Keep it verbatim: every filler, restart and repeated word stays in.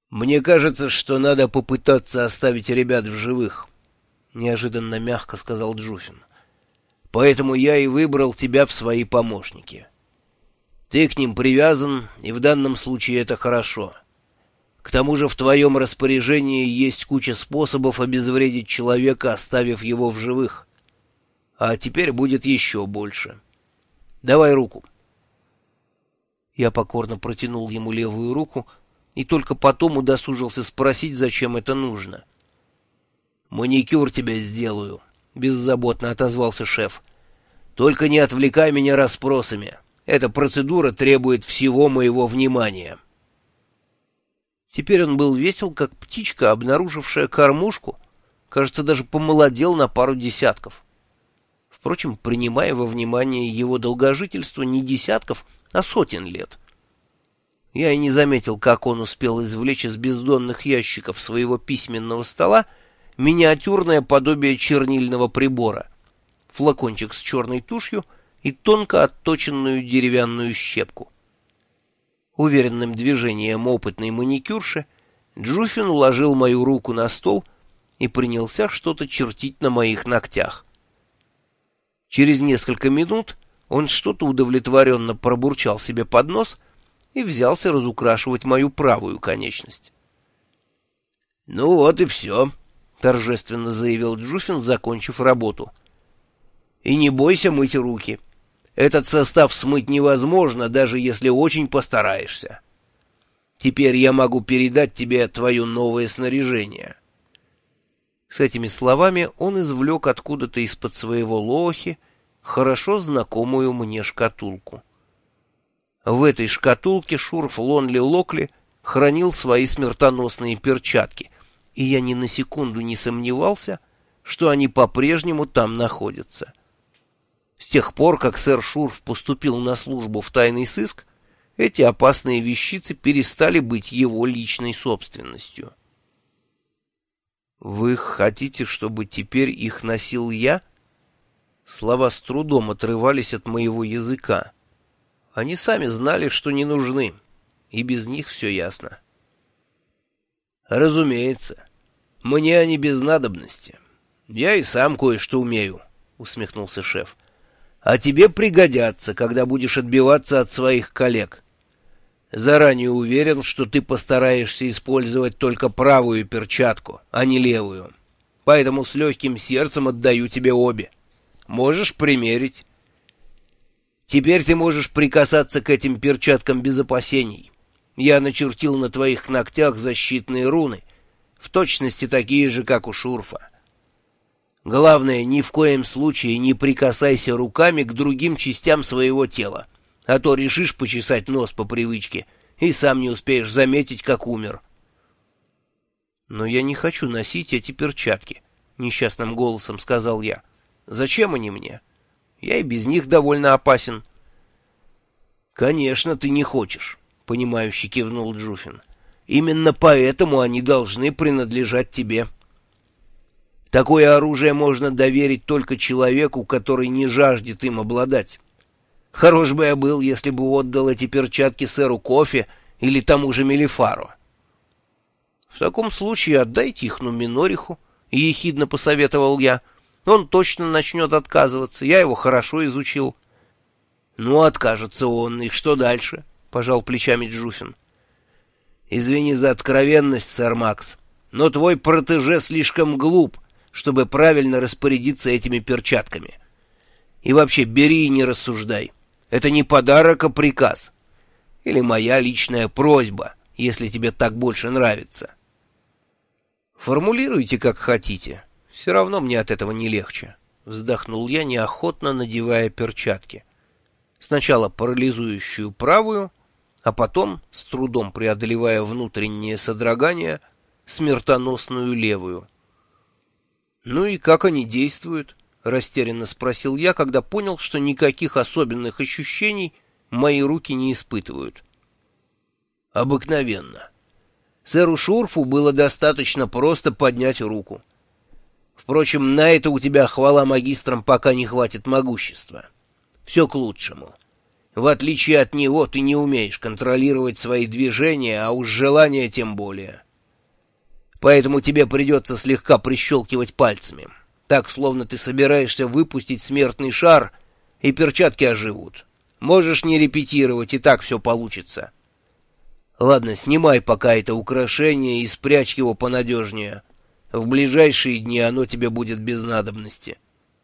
«Мне кажется, что надо попытаться оставить ребят в живых», — неожиданно мягко сказал Джуфин. «Поэтому я и выбрал тебя в свои помощники. Ты к ним привязан, и в данном случае это хорошо. К тому же в твоем распоряжении есть куча способов обезвредить человека, оставив его в живых. А теперь будет еще больше. Давай руку». Я покорно протянул ему левую руку, и только потом удосужился спросить, зачем это нужно. «Маникюр тебе сделаю», — беззаботно отозвался шеф. «Только не отвлекай меня расспросами. Эта процедура требует всего моего внимания». Теперь он был весел, как птичка, обнаружившая кормушку. Кажется, даже помолодел на пару десятков. Впрочем, принимая во внимание его долгожительство не десятков, а сотен лет. Я и не заметил, как он успел извлечь из бездонных ящиков своего письменного стола миниатюрное подобие чернильного прибора, флакончик с черной тушью и тонко отточенную деревянную щепку. Уверенным движением опытной маникюрши Джуфин уложил мою руку на стол и принялся что-то чертить на моих ногтях. Через несколько минут он что-то удовлетворенно пробурчал себе под нос и взялся разукрашивать мою правую конечность. «Ну вот и все», — торжественно заявил Джуфин, закончив работу. «И не бойся мыть руки. Этот состав смыть невозможно, даже если очень постараешься. Теперь я могу передать тебе твое новое снаряжение». С этими словами он извлек откуда-то из-под своего лохи хорошо знакомую мне шкатулку. В этой шкатулке Шурф Лонли Локли хранил свои смертоносные перчатки, и я ни на секунду не сомневался, что они по-прежнему там находятся. С тех пор, как сэр Шурф поступил на службу в тайный сыск, эти опасные вещицы перестали быть его личной собственностью. «Вы хотите, чтобы теперь их носил я?» Слова с трудом отрывались от моего языка. Они сами знали, что не нужны, и без них все ясно. «Разумеется. Мне они без надобности. Я и сам кое-что умею», — усмехнулся шеф. «А тебе пригодятся, когда будешь отбиваться от своих коллег. Заранее уверен, что ты постараешься использовать только правую перчатку, а не левую. Поэтому с легким сердцем отдаю тебе обе. Можешь примерить. Теперь ты можешь прикасаться к этим перчаткам без опасений. Я начертил на твоих ногтях защитные руны, в точности такие же, как у Шурфа. Главное, ни в коем случае не прикасайся руками к другим частям своего тела, а то решишь почесать нос по привычке и сам не успеешь заметить, как умер». «Но я не хочу носить эти перчатки», — несчастным голосом сказал я. «Зачем они мне? Я и без них довольно опасен». «Конечно, ты не хочешь», — понимающе кивнул Джуфин. «Именно поэтому они должны принадлежать тебе. Такое оружие можно доверить только человеку, который не жаждет им обладать. Хорош бы я был, если бы отдал эти перчатки сэру Кофе или тому же Мелифару». «В таком случае отдайте их Нуминориху», — ехидно посоветовал я. «Он точно начнет отказываться, я его хорошо изучил». «Ну, откажется он, и что дальше?» — пожал плечами Джуфин. «Извини за откровенность, сэр Макс, но твой протеже слишком глуп, чтобы правильно распорядиться этими перчатками. И вообще бери и не рассуждай. Это не подарок, а приказ. Или моя личная просьба, если тебе так больше нравится». «Формулируйте, как хотите. Все равно мне от этого не легче», — вздохнул я, неохотно надевая перчатки. Сначала парализующую правую, а потом, с трудом преодолевая внутреннее содрогание, смертоносную левую. «Ну и как они действуют?» — растерянно спросил я, когда понял, что никаких особенных ощущений мои руки не испытывают. «Обыкновенно. Сэру Шурфу было достаточно просто поднять руку. Впрочем, на это у тебя, хвала магистрам, пока не хватит могущества. Все к лучшему. В отличие от него, ты не умеешь контролировать свои движения, а уж желания тем более. Поэтому тебе придется слегка прищелкивать пальцами, так, словно ты собираешься выпустить смертный шар, и перчатки оживут. Можешь не репетировать, и так все получится. Ладно, снимай пока это украшение и спрячь его понадежнее. В ближайшие дни оно тебе будет без надобности.